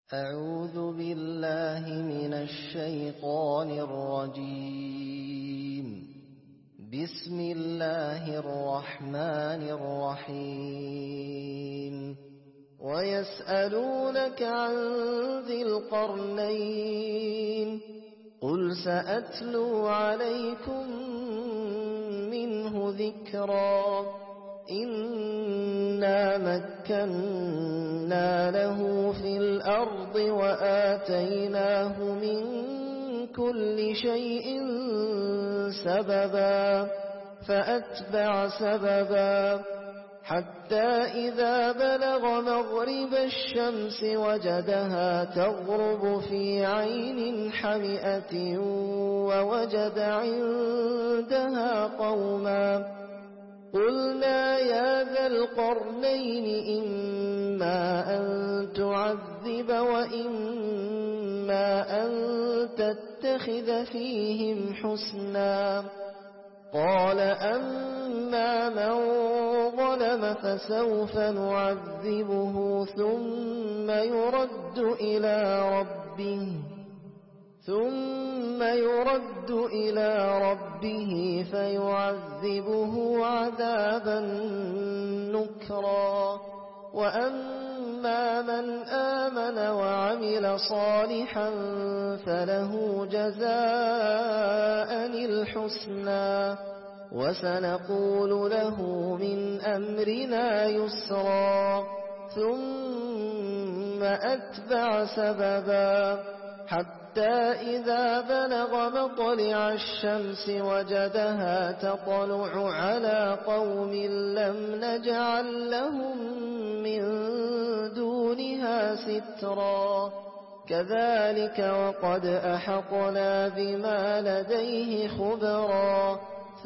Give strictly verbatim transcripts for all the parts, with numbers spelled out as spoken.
أعوذ بالله من الشيطان الرجيم. بسم الله الرحمن الرحيم. ويسألونك عن ذي القرنين قل سأتلو عليكم منه ذكرا. إنا مكنا له في الأرض وآتيناه من كل شيء سببا فأتبع سببا حتى إذا بلغ مغرب الشمس وجدها تغرب في عين حمئة ووجد عندها قوما قلنا يا ذا القرنين إما أن تعذب وإما أن تتخذ فيهم حسنا. قال أما من ظلم فسوف نعذبه ثم يرد إلى ربه ثم يرد إلى ربه فيعذبه عذابا نكرا. وأما من آمن وعمل صالحا فله جزاء الحسنى وسنقول له من أمرنا يسرا. ثم أتبع سببا حتى إذا بلغ مطلع الشمس وجدها تطلع على قوم لم نجعل لهم من دونها سترا. كذلك وقد أحطنا بما لديه خبرا.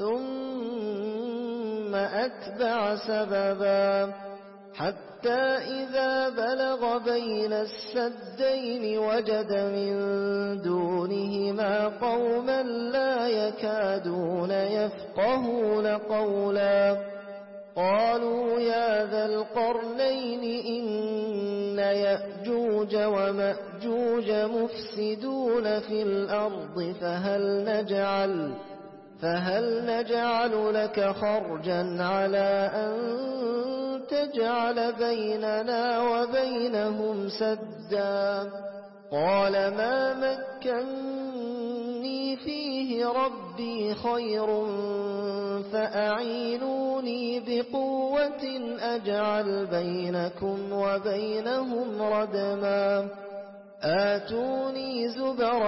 ثم أتبع سببا حتى إذا بلغ بين السدين وجد من دونهما قوما لا يكادون يفقهون قولا. قالوا يا ذا القرنين إن يأجوج ومأجوج مفسدون في الأرض فهل نجعل فهل نجعل لك خرجا على أن تجعل بيننا وبينهم سدا. قال ما مكنني فيه ربي خير فأعينوني بقوة أجعل بينكم وبينهم ردما. آتوني زبر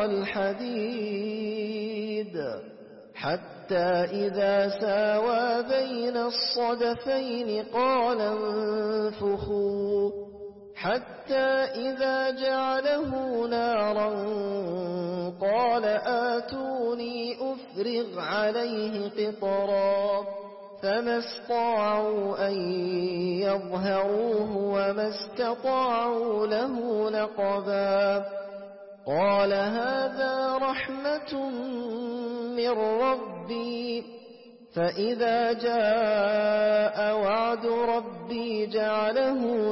الحديد حتى إذا ساوى بين الصدفين قال انفخوا حتى إذا جعله نارا قال آتوني أفرغ عليه قطرا. فما استطاعوا أن يظهروه وما استطاعوا له نقبا. قال هذا رحمة من ربي فإذا جاء وعد ربي جعله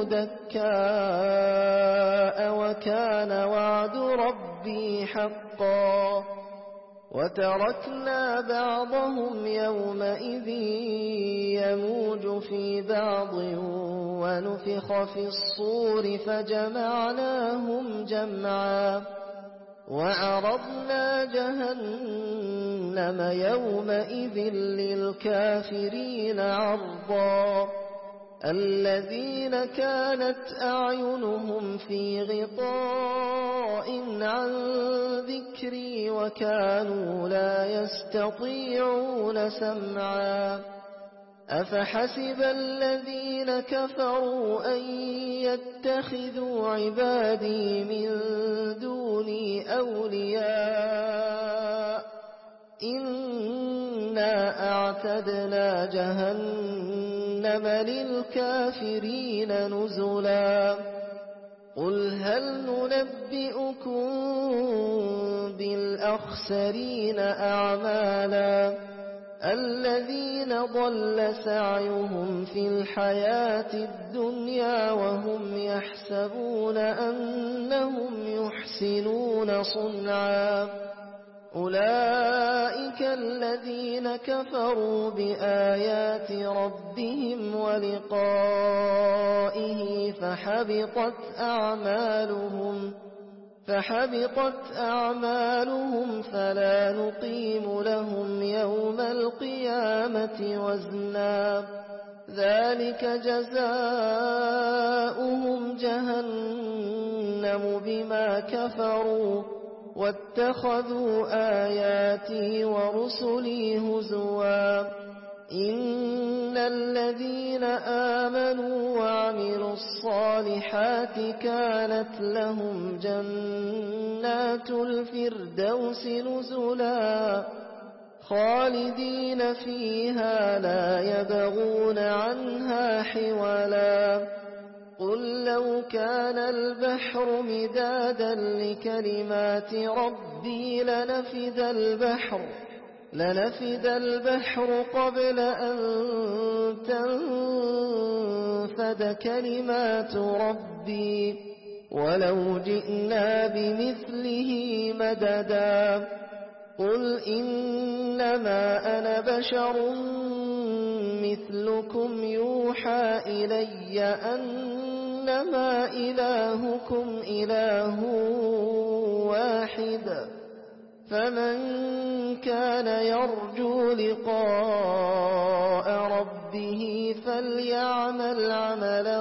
دكاء وكان وعد ربي حقا. وتركنا بعضهم يومئذ يموج في بعض ونفخ في الصور فجمعناهم جمعا. وعرضنا جهنم يومئذ للكافرين عرضا. الذين كانت أعينهم في غطاء عن ذكري وكانوا لا يستطيعون سمعا. أفحسب الذين كفروا أن يتخذوا عبادي من دوني أولياء إنا أعتدنا جهنم للكافرين نزلا. قل هل ننبئكم بالأخسرين أعمالا الذين ضل سعيهم في الحياة الدنيا وهم يحسبون أنهم هم يحسنون صنعا أولئك الذين كفروا بآيات ربهم ولقائه فحبطت أعمالهم فحبطت أعمالهم فلا نقيم لهم يوم القيامة وزنا ذلك جزاؤهم جهنم بما كفروا واتخذوا آياتي ورسلي هزوا إن الذين آمنوا وعملوا الصالحات كانت لهم جنات الفردوس نزلا خالدين فيها لا يبغون عنها حولا قل لو كان البحر مدادا لكلمات ربي لنفد البحر لنفد البحر قبل أن تنفد كلمات ربي ولو جئنا بمثله مددا قل إنما أنا بشر مثلكم يوحى إلي أنما إلهكم إله واحد فمن كان يرجو لقاء ربه فليعمل عملا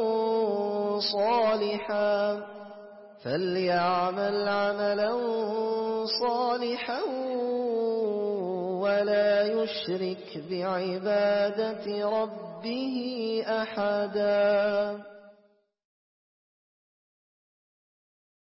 صالحا فليعمل عملا صالحا ولا يشرك بعبادة ربه أحدا.